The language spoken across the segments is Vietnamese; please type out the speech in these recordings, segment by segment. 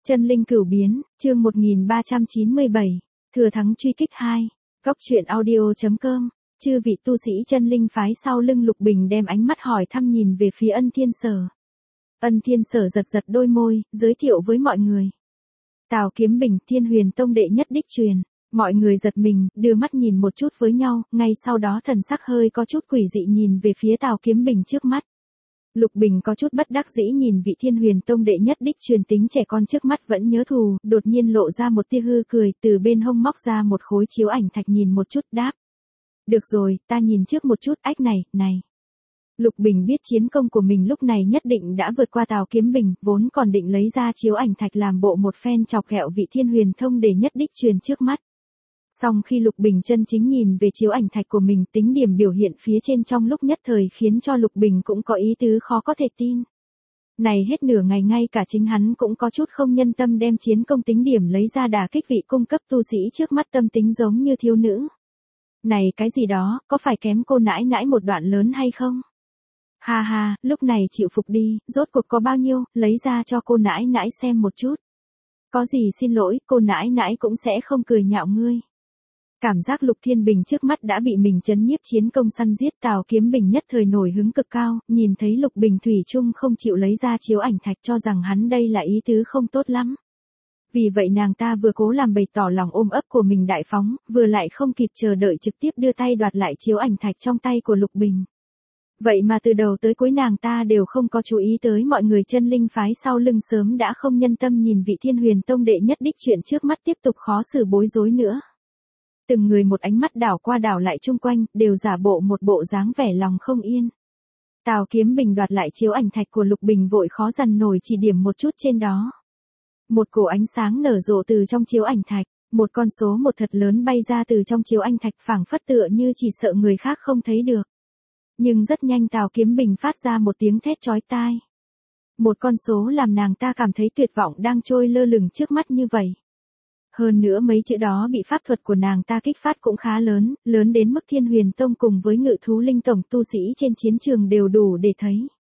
Chân linh cửu biến, chương 1397, thừa thắng truy kích 2, góc truyện audio.com, chư vị tu sĩ chân linh phái sau lưng Lục Bình đem ánh mắt hỏi thăm nhìn về phía Ân Thiên Sở. Ân Thiên Sở giật giật đôi môi, giới thiệu với mọi người. Tào Kiếm Bình, Thiên Huyền Tông đệ nhất đích truyền. Mọi người giật mình, đưa mắt nhìn một chút với nhau, ngay sau đó thần sắc hơi có chút quỷ dị nhìn về phía Tào Kiếm Bình trước mắt. Lục Bình có chút bất đắc dĩ nhìn vị Thiên Huyền Tông đệ nhất đích truyền tính trẻ con trước mắt vẫn nhớ thù, đột nhiên lộ ra một tia hư cười, từ bên hông móc ra một khối chiếu ảnh thạch nhìn một chút đáp. Được rồi, ta nhìn trước một chút, ách này. Lục Bình biết chiến công của mình lúc này nhất định đã vượt qua Tào Kiếm Bình, vốn còn định lấy ra chiếu ảnh thạch làm bộ một phen chọc ghẹo vị Thiên Huyền Tông đệ nhất đích truyền trước mắt. Song khi Lục Bình chân chính nhìn về chiếu ảnh thạch của mình, tính điểm biểu hiện phía trên trong lúc nhất thời khiến cho Lục Bình cũng có ý tứ khó có thể tin. Này hết nửa ngày ngay cả chính hắn cũng có chút không nhân tâm đem chiến công tính điểm lấy ra đả kích vị cung cấp tu sĩ trước mắt, tâm tính giống như thiếu nữ. Này cái gì đó, có phải kém cô nãi nãi một đoạn lớn hay không? Ha ha, lúc này chịu phục đi, rốt cuộc có bao nhiêu, lấy ra cho cô nãi nãi xem một chút. Có gì xin lỗi, cô nãi nãi cũng sẽ không cười nhạo ngươi. Cảm giác Lục Thiên Bình trước mắt đã bị mình chấn nhiếp chiến công săn giết, Tào Kiếm Bình nhất thời nổi hứng cực cao, nhìn thấy Lục Bình thủy chung không chịu lấy ra chiếu ảnh thạch cho rằng hắn đây là ý tứ không tốt lắm. Vì vậy nàng ta vừa cố làm bày tỏ lòng ôm ấp của mình đại phóng, vừa lại không kịp chờ đợi trực tiếp đưa tay đoạt lại chiếu ảnh thạch trong tay của Lục Bình. Vậy mà từ đầu tới cuối nàng ta đều không có chú ý tới mọi người chân linh phái sau lưng sớm đã không nhân tâm nhìn vị Thiên Huyền Tông đệ nhất đích chuyện trước mắt tiếp tục khó xử bối rối nữa. Từng người một ánh mắt đảo qua đảo lại chung quanh, đều giả bộ một bộ dáng vẻ lòng không yên. Tào Kiếm Bình đoạt lại chiếu ảnh thạch của Lục Bình vội khó dằn nổi chỉ điểm một chút trên đó. Một cổ ánh sáng nở rộ từ trong chiếu ảnh thạch, một con số một thật lớn bay ra từ trong chiếu ảnh thạch phảng phất tựa như chỉ sợ người khác không thấy được. Nhưng rất nhanh Tào Kiếm Bình phát ra một tiếng thét chói tai. Một con số làm nàng ta cảm thấy tuyệt vọng đang trôi lơ lửng trước mắt như vậy. Hơn nữa mấy chữ đó bị pháp thuật của nàng ta kích phát cũng khá lớn đến mức Thiên Huyền Tông cùng với Ngự Thú Linh tổng tu sĩ trên chiến trường đều đủ để thấy.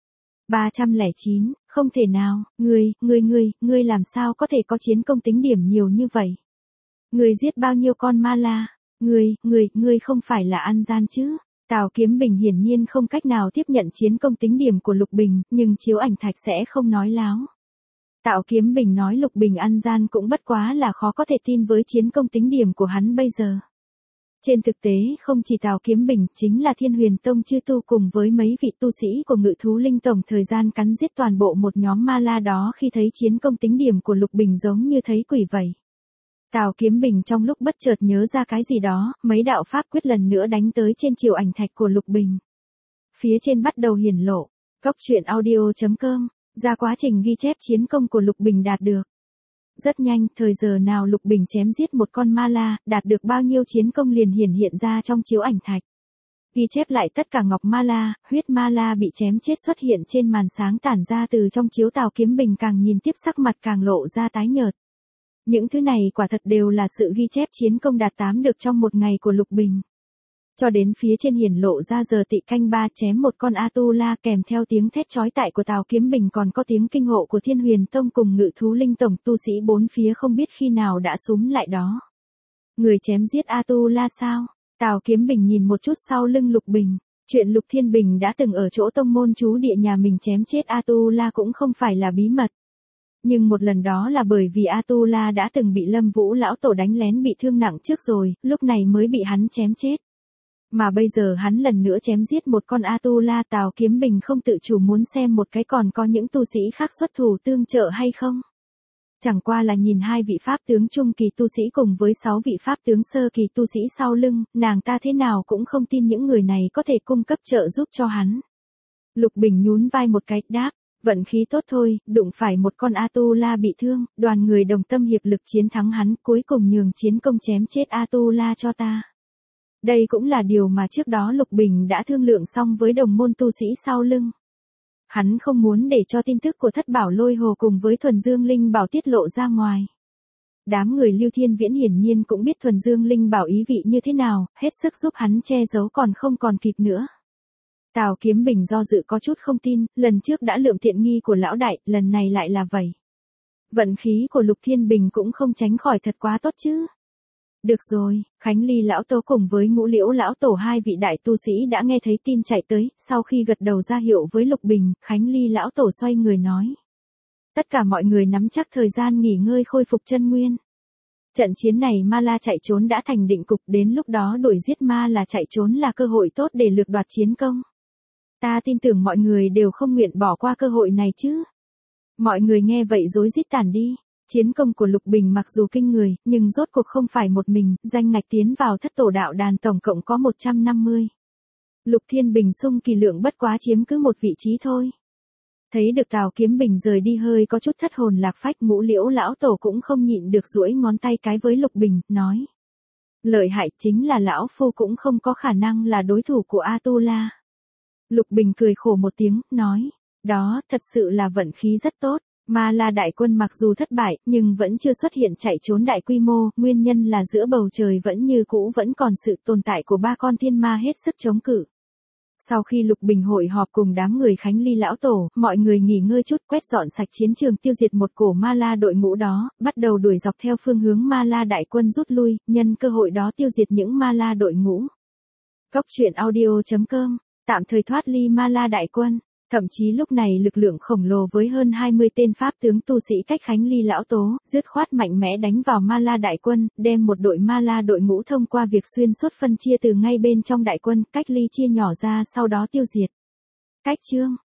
309, không thể nào, ngươi làm sao có thể có chiến công tính điểm nhiều như vậy? Ngươi giết bao nhiêu con ma la? Ngươi không phải là ăn gian chứ? Tào Kiếm Bình hiển nhiên không cách nào tiếp nhận chiến công tính điểm của Lục Bình, nhưng chiếu ảnh thạch sẽ không nói láo. Tào Kiếm Bình nói Lục Bình ăn gian cũng bất quá là khó có thể tin với chiến công tính điểm của hắn bây giờ. Trên thực tế không chỉ Tào Kiếm Bình, chính là Thiên Huyền Tông chư tu cùng với mấy vị tu sĩ của Ngự Thú Linh tổng thời gian cắn giết toàn bộ một nhóm ma la đó khi thấy chiến công tính điểm của Lục Bình giống như thấy quỷ vậy. Tào Kiếm Bình trong lúc bất chợt nhớ ra cái gì đó, mấy đạo pháp quyết lần nữa đánh tới trên chiếu ảnh thạch của Lục Bình. Phía trên bắt đầu hiển lộ, góc truyện audio.com, ra quá trình ghi chép chiến công của Lục Bình đạt được. Rất nhanh, thời giờ nào Lục Bình chém giết một con ma la, đạt được bao nhiêu chiến công liền hiển hiện ra trong chiếu ảnh thạch. Ghi chép lại tất cả ngọc ma la, huyết ma la bị chém chết xuất hiện trên màn sáng tản ra từ trong chiếu. Tào Kiếm Bình càng nhìn tiếp sắc mặt càng lộ ra tái nhợt. Những thứ này quả thật đều là sự ghi chép chiến công đạt 8 được trong một ngày của Lục Bình. Cho đến phía trên hiển lộ ra giờ tị canh 3 chém một con Atula, kèm theo tiếng thét chói tai của Tào Kiếm Bình còn có tiếng kinh hộ của Thiên Huyền Tông cùng Ngự Thú Linh tổng tu sĩ bốn phía không biết khi nào đã xúm lại đó. Người chém giết Atula sao? Tào Kiếm Bình nhìn một chút sau lưng Lục Bình. Chuyện Lục Thiên Bình đã từng ở chỗ tông môn chú địa nhà mình chém chết Atula cũng không phải là bí mật. Nhưng một lần đó là bởi vì Atula đã từng bị Lâm Vũ lão tổ đánh lén bị thương nặng trước rồi, lúc này mới bị hắn chém chết. Mà bây giờ hắn lần nữa chém giết một con Atula, Tào Kiếm Bình không tự chủ muốn xem một cái còn có những tu sĩ khác xuất thủ tương trợ hay không. Chẳng qua là nhìn hai vị pháp tướng trung kỳ tu sĩ cùng với 6 vị pháp tướng sơ kỳ tu sĩ sau lưng, nàng ta thế nào cũng không tin những người này có thể cung cấp trợ giúp cho hắn. Lục Bình nhún vai một cái, đáp, vận khí tốt thôi, đụng phải một con Atula bị thương, đoàn người đồng tâm hiệp lực chiến thắng hắn, cuối cùng nhường chiến công chém chết Atula cho ta. Đây cũng là điều mà trước đó Lục Bình đã thương lượng xong với đồng môn tu sĩ sau lưng. Hắn không muốn để cho tin tức của Thất Bảo Lôi Hồ cùng với Thuần Dương Linh Bảo tiết lộ ra ngoài. Đám người Lưu Thiên Viễn hiển nhiên cũng biết Thuần Dương Linh Bảo ý vị như thế nào, hết sức giúp hắn che giấu còn không còn kịp nữa. Tào Kiếm Bình do dự có chút không tin, lần trước đã lượm tiện nghi của lão đại, lần này lại là vậy. Vận khí của Lục Thiên Bình cũng không tránh khỏi thật quá tốt chứ. Được rồi, Khánh Ly lão tổ cùng với Ngũ Liễu lão tổ hai vị đại tu sĩ đã nghe thấy tin chạy tới, sau khi gật đầu ra hiệu với Lục Bình, Khánh Ly lão tổ xoay người nói. Tất cả mọi người nắm chắc thời gian nghỉ ngơi khôi phục chân nguyên. Trận chiến này Ma La chạy trốn đã thành định cục, đến lúc đó đuổi giết Ma La chạy trốn là cơ hội tốt để lược đoạt chiến công. Ta tin tưởng mọi người đều không nguyện bỏ qua cơ hội này chứ. Mọi người nghe vậy rối rít tản đi. Chiến công của Lục Bình mặc dù kinh người, nhưng rốt cuộc không phải một mình, danh ngạch tiến vào thất tổ đạo đàn tổng cộng có 150. Lục Thiên Bình xung kỳ lượng bất quá chiếm cứ một vị trí thôi. Thấy được Tào Kiếm Bình rời đi hơi có chút thất hồn lạc phách, Ngũ Liễu lão tổ cũng không nhịn được duỗi ngón tay cái với Lục Bình, nói. Lợi hại, chính là lão phu cũng không có khả năng là đối thủ của Atula. Lục Bình cười khổ một tiếng, nói. Đó, thật sự là vận khí rất tốt. Ma La đại quân mặc dù thất bại, nhưng vẫn chưa xuất hiện chạy trốn đại quy mô, nguyên nhân là giữa bầu trời vẫn như cũ vẫn còn sự tồn tại của ba con thiên ma hết sức chống cự. Sau khi Lục Bình hội họp cùng đám người Khánh Ly lão tổ, mọi người nghỉ ngơi chút, quét dọn sạch chiến trường, tiêu diệt một cổ Ma La đội ngũ đó, bắt đầu đuổi dọc theo phương hướng Ma La đại quân rút lui, nhân cơ hội đó tiêu diệt những Ma La đội ngũ. Cốc truyện audio.com, tạm thời thoát ly Ma La đại quân. Thậm chí lúc này lực lượng khổng lồ với hơn 20 tên pháp tướng tu sĩ cách Khánh Ly lão tố, dứt khoát mạnh mẽ đánh vào Ma La đại quân, đem một đội Ma La đội ngũ thông qua việc xuyên suốt phân chia từ ngay bên trong đại quân, cách ly chia nhỏ ra sau đó tiêu diệt. Cách chương